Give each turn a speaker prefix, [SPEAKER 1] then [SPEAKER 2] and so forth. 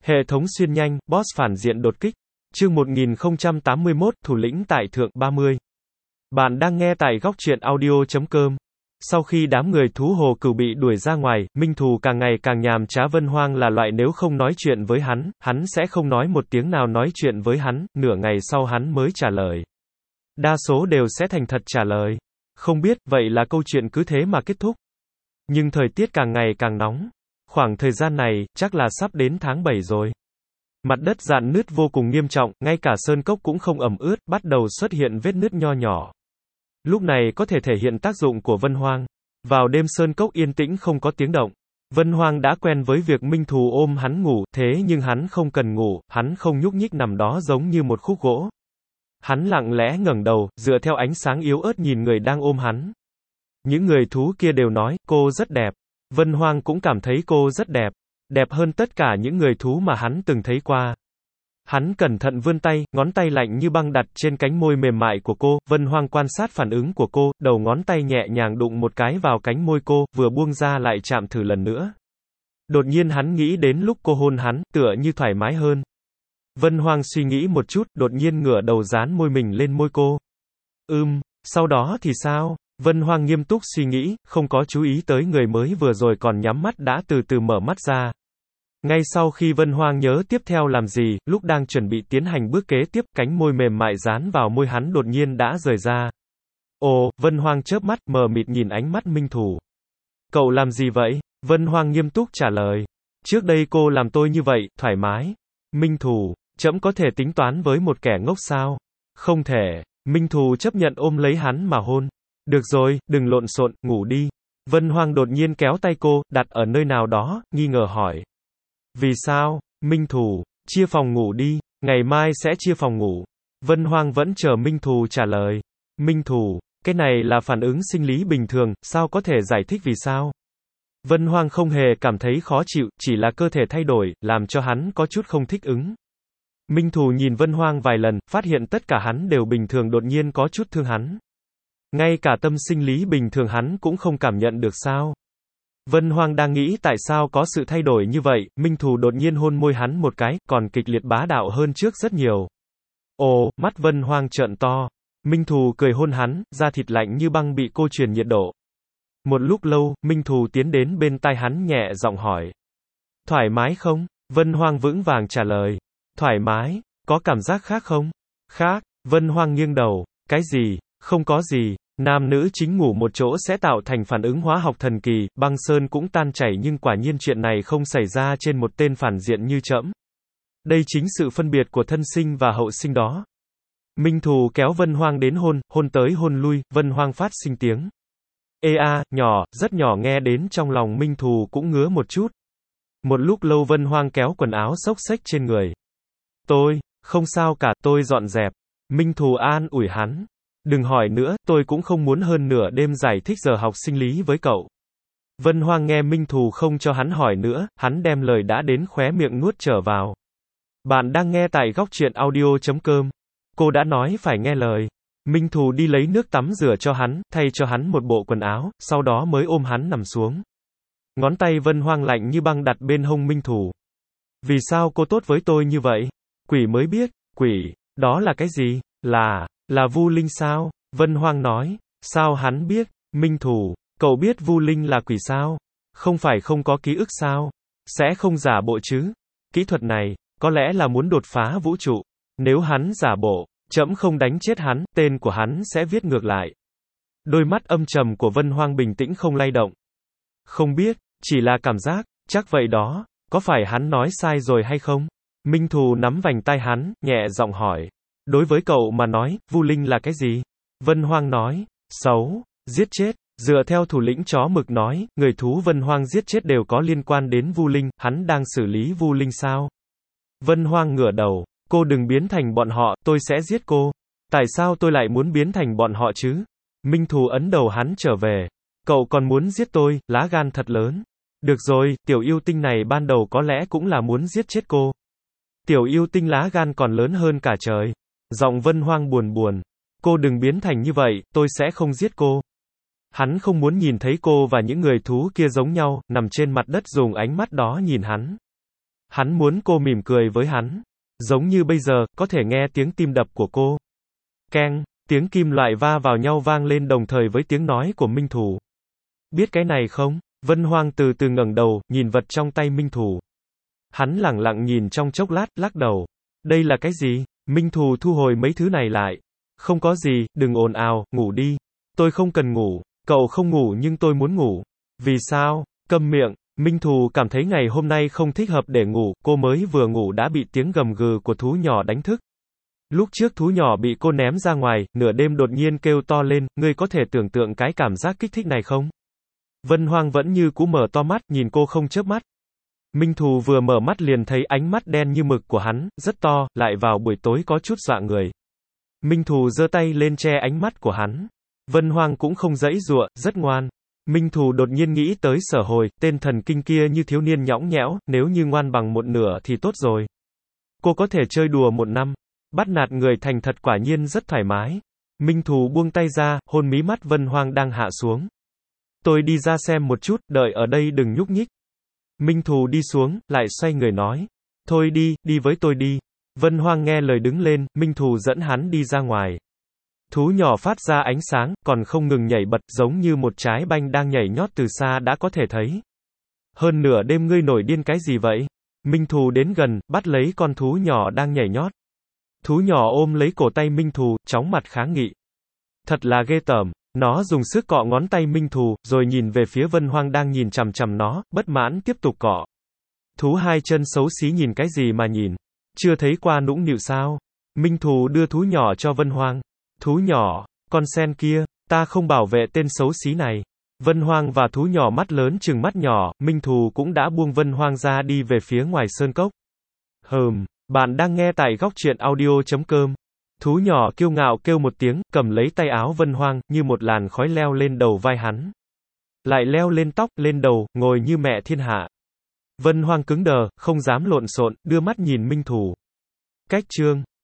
[SPEAKER 1] Hệ thống xuyên nhanh, boss phản diện đột kích. Chương 1081, thủ lĩnh tại thượng 30. Bạn đang nghe tại góc truyện audio.com. Sau khi đám người thú hồ cừu bị đuổi ra ngoài, Minh Thù càng ngày càng nhàm chán. Vân Hoang là loại nếu không nói chuyện với hắn sẽ không nói một tiếng nào. Nói chuyện với hắn, nửa ngày sau hắn mới trả lời. Đa số đều sẽ thành thật trả lời. Không biết, vậy là câu chuyện cứ thế mà kết thúc. Nhưng thời tiết càng ngày càng nóng. Khoảng thời gian này, chắc là sắp đến tháng 7 rồi. Mặt đất rạn nứt vô cùng nghiêm trọng, ngay cả sơn cốc cũng không ẩm ướt, bắt đầu xuất hiện vết nứt nho nhỏ. Lúc này có thể thể hiện tác dụng của Vân Hoang. Vào đêm sơn cốc yên tĩnh không có tiếng động. Vân Hoang đã quen với việc Minh Thù ôm hắn ngủ, thế nhưng hắn không cần ngủ, hắn không nhúc nhích nằm đó giống như một khúc gỗ. Hắn lặng lẽ ngẩng đầu, dựa theo ánh sáng yếu ớt nhìn người đang ôm hắn. Những người thú kia đều nói, cô rất đẹp. Vân Hoang cũng cảm thấy cô rất đẹp. Đẹp hơn tất cả những người thú mà hắn từng thấy qua. Hắn cẩn thận vươn tay, ngón tay lạnh như băng đặt trên cánh môi mềm mại của cô. Vân Hoang quan sát phản ứng của cô, đầu ngón tay nhẹ nhàng đụng một cái vào cánh môi cô, vừa buông ra lại chạm thử lần nữa. Đột nhiên hắn nghĩ đến lúc cô hôn hắn, tựa như thoải mái hơn. Vân Hoang suy nghĩ một chút, đột nhiên ngửa đầu dán môi mình lên môi cô. Sau đó thì sao? Vân Hoang nghiêm túc suy nghĩ, không có chú ý tới người mới vừa rồi còn nhắm mắt đã từ từ mở mắt ra. Ngay sau khi Vân Hoang nhớ tiếp theo làm gì, lúc đang chuẩn bị tiến hành bước kế tiếp, cánh môi mềm mại dán vào môi hắn đột nhiên đã rời ra. Ồ, Vân Hoang chớp mắt, mờ mịt nhìn ánh mắt Minh Thù. Cậu làm gì vậy? Vân Hoang nghiêm túc trả lời. Trước đây cô làm tôi như vậy, thoải mái. Minh Thù, trẫm có thể tính toán với một kẻ ngốc sao? Không thể. Minh Thù chấp nhận ôm lấy hắn mà hôn. Được rồi, đừng lộn xộn, ngủ đi. Vân Hoang đột nhiên kéo tay cô, đặt ở nơi nào đó, nghi ngờ hỏi. Vì sao? Minh Thù, chia phòng ngủ đi, ngày mai sẽ chia phòng ngủ. Vân Hoang vẫn chờ Minh Thù trả lời. Minh Thù, cái này là phản ứng sinh lý bình thường, sao có thể giải thích vì sao? Vân Hoang không hề cảm thấy khó chịu, chỉ là cơ thể thay đổi, làm cho hắn có chút không thích ứng. Minh Thù nhìn Vân Hoang vài lần, phát hiện tất cả hắn đều bình thường, đột nhiên có chút thương hắn. Ngay cả tâm sinh lý bình thường hắn cũng không cảm nhận được sao? Vân Hoang đang nghĩ tại sao có sự thay đổi như vậy, Minh Thù đột nhiên hôn môi hắn một cái, còn kịch liệt bá đạo hơn trước rất nhiều. Ồ, mắt Vân Hoang trợn to. Minh Thù cười hôn hắn, da thịt lạnh như băng bị cô truyền nhiệt độ. Một lúc lâu, Minh Thù tiến đến bên tai hắn nhẹ giọng hỏi. Thoải mái không? Vân Hoang vững vàng trả lời. Thoải mái, có cảm giác khác không? Khác, Vân Hoang nghiêng đầu. Cái gì? Không có gì. Nam nữ chính ngủ một chỗ sẽ tạo thành phản ứng hóa học thần kỳ, băng sơn cũng tan chảy, nhưng quả nhiên chuyện này không xảy ra trên một tên phản diện như trẫm. Đây chính sự phân biệt của thân sinh và hậu sinh đó. Minh Thù kéo Vân Hoang đến hôn tới hôn lui, Vân Hoang phát sinh tiếng. Ê a, nhỏ, rất nhỏ, nghe đến trong lòng Minh Thù cũng ngứa một chút. Một lúc lâu Vân Hoang kéo quần áo xốc xếch trên người. Tôi, không sao cả, tôi dọn dẹp. Minh Thù an ủi hắn. Đừng hỏi nữa, tôi cũng không muốn hơn nửa đêm giải thích giờ học sinh lý với cậu. Vân Hoang nghe Minh Thù không cho hắn hỏi nữa, hắn đem lời đã đến khóe miệng nuốt trở vào. Bạn đang nghe tại góc truyện audio.com. Cô đã nói phải nghe lời. Minh Thù đi lấy nước tắm rửa cho hắn, thay cho hắn một bộ quần áo, sau đó mới ôm hắn nằm xuống. Ngón tay Vân Hoang lạnh như băng đặt bên hông Minh Thù. Vì sao cô tốt với tôi như vậy? Quỷ mới biết. Quỷ, đó là cái gì? Là Vu Linh sao? Vân Hoang nói. Sao hắn biết? Minh Thù, cậu biết Vu Linh là quỷ sao? Không phải không có ký ức sao? Sẽ không giả bộ chứ? Kỹ thuật này, có lẽ là muốn đột phá vũ trụ. Nếu hắn giả bộ, trẫm không đánh chết hắn, tên của hắn sẽ viết ngược lại. Đôi mắt âm trầm của Vân Hoang bình tĩnh không lay động. Không biết, chỉ là cảm giác, chắc vậy đó, có phải hắn nói sai rồi hay không? Minh Thù nắm vành tai hắn, nhẹ giọng hỏi. Đối với cậu mà nói, Vu Linh là cái gì? Vân Hoang nói, xấu, giết chết. Dựa theo thủ lĩnh chó mực nói, người thú Vân Hoang giết chết đều có liên quan đến Vu Linh, hắn đang xử lý Vu Linh sao? Vân Hoang ngửa đầu, cô đừng biến thành bọn họ, tôi sẽ giết cô. Tại sao tôi lại muốn biến thành bọn họ chứ? Minh Thù ấn đầu hắn trở về. Cậu còn muốn giết tôi, lá gan thật lớn. Được rồi, tiểu yêu tinh này ban đầu có lẽ cũng là muốn giết chết cô. Tiểu yêu tinh lá gan còn lớn hơn cả trời. Giọng Vân Hoang buồn buồn. Cô đừng biến thành như vậy, tôi sẽ không giết cô. Hắn không muốn nhìn thấy cô và những người thú kia giống nhau, nằm trên mặt đất dùng ánh mắt đó nhìn hắn. Hắn muốn cô mỉm cười với hắn. Giống như bây giờ, có thể nghe tiếng tim đập của cô. Keng, tiếng kim loại va vào nhau vang lên đồng thời với tiếng nói của Minh Thù. Biết cái này không? Vân Hoang từ từ ngẩng đầu, nhìn vật trong tay Minh Thù. Hắn lẳng lặng nhìn trong chốc lát, lắc đầu. Đây là cái gì? Minh Thù thu hồi mấy thứ này lại. Không có gì, đừng ồn ào, ngủ đi. Tôi không cần ngủ. Cậu không ngủ nhưng tôi muốn ngủ. Vì sao? Câm miệng. Minh Thù cảm thấy ngày hôm nay không thích hợp để ngủ, cô mới vừa ngủ đã bị tiếng gầm gừ của thú nhỏ đánh thức. Lúc trước thú nhỏ bị cô ném ra ngoài, nửa đêm đột nhiên kêu to lên, ngươi có thể tưởng tượng cái cảm giác kích thích này không? Vân Hoang vẫn như cũ mở to mắt, nhìn cô không chớp mắt. Minh Thù vừa mở mắt liền thấy ánh mắt đen như mực của hắn, rất to, lại vào buổi tối có chút dọa người. Minh Thù giơ tay lên che ánh mắt của hắn. Vân Hoang cũng không giãy giụa, rất ngoan. Minh Thù đột nhiên nghĩ tới Sở Hồi, tên thần kinh kia như thiếu niên nhõng nhẽo, nếu như ngoan bằng một nửa thì tốt rồi. Cô có thể chơi đùa một năm. Bắt nạt người thành thật quả nhiên rất thoải mái. Minh Thù buông tay ra, hôn mí mắt Vân Hoang đang hạ xuống. Tôi đi ra xem một chút, đợi ở đây đừng nhúc nhích. Minh Thù đi xuống, lại xoay người nói. Thôi đi, đi với tôi đi. Vân Hoang nghe lời đứng lên, Minh Thù dẫn hắn đi ra ngoài. Thú nhỏ phát ra ánh sáng, còn không ngừng nhảy bật giống như một trái banh đang nhảy nhót từ xa đã có thể thấy. Hơn nửa đêm ngươi nổi điên cái gì vậy? Minh Thù đến gần, bắt lấy con thú nhỏ đang nhảy nhót. Thú nhỏ ôm lấy cổ tay Minh Thù, chóng mặt kháng nghị. Thật là ghê tởm. Nó dùng sức cọ ngón tay Minh Thù, rồi nhìn về phía Vân Hoang đang nhìn chằm chằm nó, bất mãn tiếp tục cọ. Thú hai chân xấu xí nhìn cái gì mà nhìn? Chưa thấy qua nũng nịu sao? Minh Thù đưa thú nhỏ cho Vân Hoang. Thú nhỏ, con sen kia, ta không bảo vệ tên xấu xí này. Vân Hoang và thú nhỏ mắt lớn trừng mắt nhỏ, Minh Thù cũng đã buông Vân Hoang ra đi về phía ngoài sơn cốc. Bạn đang nghe tại góc truyện audio.com. Thú nhỏ kiêu ngạo kêu một tiếng, cầm lấy tay áo Vân Hoang, như một làn khói leo lên đầu vai hắn. Lại leo lên tóc, lên đầu, ngồi như mẹ thiên hạ. Vân Hoang cứng đờ, không dám lộn xộn, đưa mắt nhìn Minh Thù. Cách chương